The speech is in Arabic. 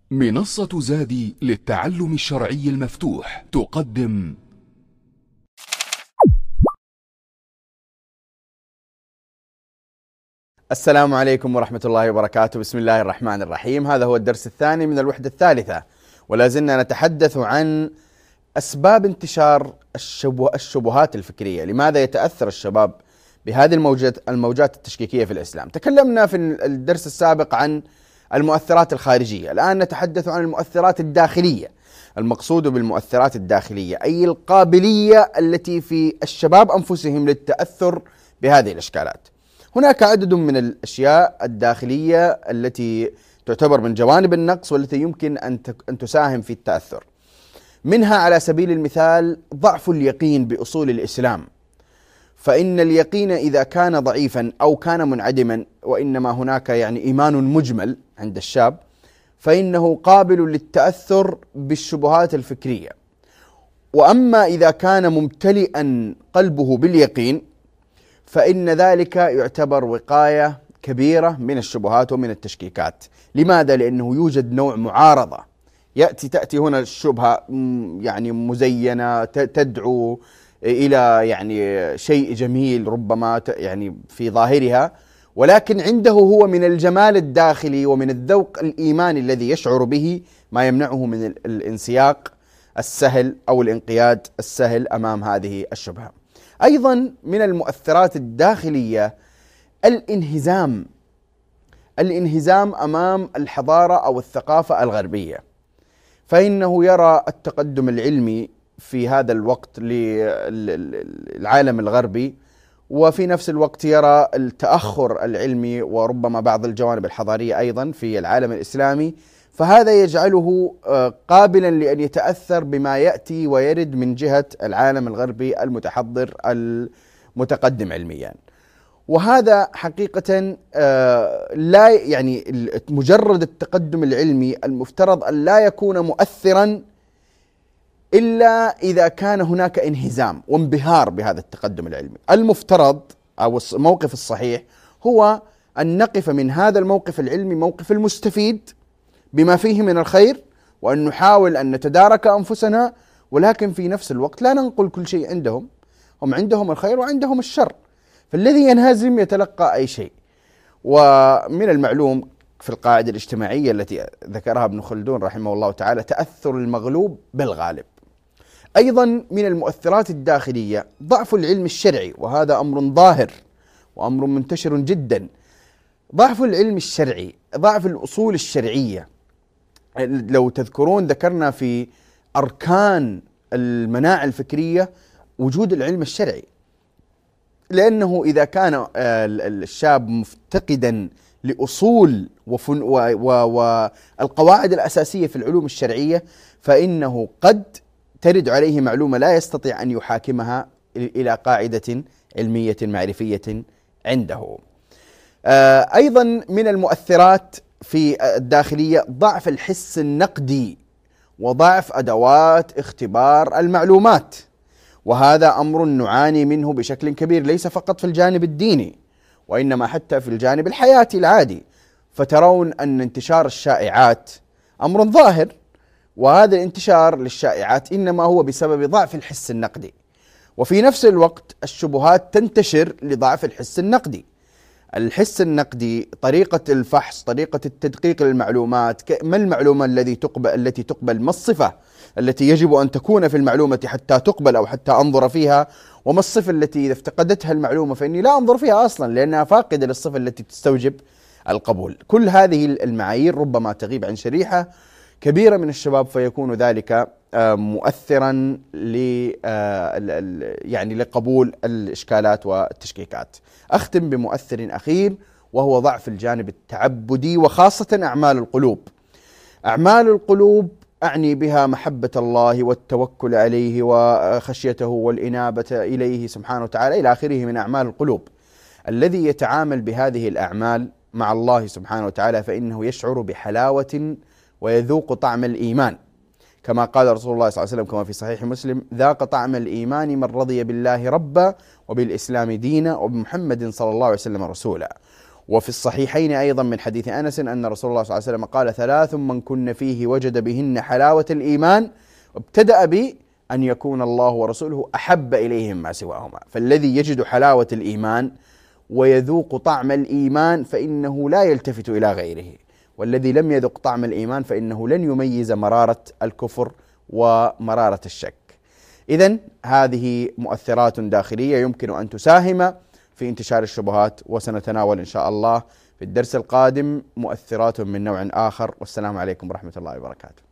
منصة زادي للتعلم الشرعي المفتوح تقدم السلام عليكم ورحمة الله وبركاته. بسم الله الرحمن الرحيم. هذا هو الدرس الثاني من الوحدة الثالثة، ولا زلنا نتحدث عن أسباب انتشار الشبهات الفكرية. لماذا يتأثر الشباب بهذه الموجات التشكيكية في الإسلام؟ تكلمنا في الدرس السابق عن المؤثرات الخارجية، الآن نتحدث عن المؤثرات الداخلية. المقصود بالمؤثرات الداخلية أي القابلية التي في الشباب أنفسهم للتأثر بهذه الإشكالات. هناك عدد من الأشياء الداخلية التي تعتبر من جوانب النقص والتي يمكن أن تساهم في التأثر. منها على سبيل المثال ضعف اليقين بأصول الإسلام، فإن اليقين إذا كان ضعيفا أو كان منعدما، وإنما هناك إيمان مجمل عند الشاب، فإنه قابل للتأثر بالشبهات الفكرية. وأما إذا كان ممتلئا قلبه باليقين فإن ذلك يعتبر وقاية كبيرة من الشبهات ومن التشكيكات. لماذا؟ لأنه يوجد نوع معارضة. تأتي هنا الشبهة مزينة تدعو إلى شيء جميل ربما في ظاهرها، ولكن عنده هو من الجمال الداخلي ومن الذوق الإيماني الذي يشعر به ما يمنعه من الانسياق السهل أو الانقياد السهل أمام هذه الشبهة. أيضا من المؤثرات الداخلية الانهزام أمام الحضارة أو الثقافة الغربية، فإنه يرى التقدم العلمي في هذا الوقت للعالم الغربي، وفي نفس الوقت يرى التأخر العلمي وربما بعض الجوانب الحضارية أيضا في العالم الإسلامي، فهذا يجعله قابلا لأن يتأثر بما يأتي ويرد من جهة العالم الغربي المتحضر المتقدم علميا. وهذا حقيقة لا مجرد التقدم العلمي المفترض أن لا يكون مؤثرا إلا إذا كان هناك انهزام وانبهار بهذا التقدم العلمي. المفترض أو الموقف الصحيح هو أن نقف من هذا الموقف العلمي موقف المستفيد بما فيه من الخير، وأن نحاول أن نتدارك أنفسنا، ولكن في نفس الوقت لا ننقل كل شيء عندهم. هم عندهم الخير وعندهم الشر، فالذي ينهزم يتلقى أي شيء. ومن المعلوم في القاعدة الاجتماعية التي ذكرها ابن خلدون رحمه الله تعالى تأثر المغلوب بالغالب. أيضا من المؤثرات الداخلية ضعف العلم الشرعي، وهذا أمر ظاهر وأمر منتشر جدا. ضعف العلم الشرعي، ضعف الأصول الشرعية. لو تذكرون ذكرنا في أركان المناعة الفكرية وجود العلم الشرعي، لأنه إذا كان الشاب مفتقدا لأصول والقواعد الأساسية في العلوم الشرعية، فإنه قد ترد عليه معلومة لا يستطيع أن يحاكمها إلى قاعدة علمية معرفية عنده. أيضا من المؤثرات في الداخلية ضعف الحس النقدي وضعف أدوات اختبار المعلومات، وهذا أمر نعاني منه بشكل كبير، ليس فقط في الجانب الديني وإنما حتى في الجانب الحياتي العادي. فترون أن انتشار الشائعات أمر ظاهر، وهذا الانتشار للشائعات إنما هو بسبب ضعف الحس النقدي، وفي نفس الوقت الشبهات تنتشر لضعف الحس النقدي. الحس النقدي طريقة الفحص، طريقة التدقيق للمعلومات، ما المعلومة التي تقبل، ما الصفة التي يجب أن تكون في المعلومة حتى تقبل أو حتى أنظر فيها، وما الصفة التي إذا افتقدتها المعلومة فإني لا أنظر فيها أصلا لأنها فاقدة للصفة التي تستوجب القبول. كل هذه المعايير ربما تغيب عن شريحة كبيرة من الشباب، فيكون ذلك مؤثرا لقبول الإشكالات والتشكيكات. أختم بمؤثر أخير وهو ضعف الجانب التعبدي، وخاصة أعمال القلوب. أعمال القلوب أعني بها محبة الله والتوكل عليه وخشيته والإنابة إليه سبحانه وتعالى إلى آخره من أعمال القلوب. الذي يتعامل بهذه الأعمال مع الله سبحانه وتعالى فإنه يشعر بحلاوة ويذوق طعم الإيمان، كما قال رسول الله صلى الله عليه وسلم كما في صحيح مسلم: ذاق طعم الإيمان من رضي بالله ربا وبالإسلام دينا وبمحمد صلى الله عليه وسلم رسولا. وفي الصحيحين أيضا من حديث أنس أن رسول الله صلى الله عليه وسلم قال: 3 من كن فيه وجد بهن حلاوة الإيمان، ابتدأ بأن يكون الله ورسوله أحب إليه مما سواهما. فالذي يجد حلاوة الإيمان ويذوق طعم الإيمان فإنه لا يلتفت إلى غيره، والذي لم يذق طعم الإيمان فإنه لن يميز مرارة الكفر ومرارة الشك. إذن هذه مؤثرات داخلية يمكن أن تساهم في انتشار الشبهات، وسنتناول إن شاء الله في الدرس القادم مؤثرات من نوع آخر. والسلام عليكم ورحمة الله وبركاته.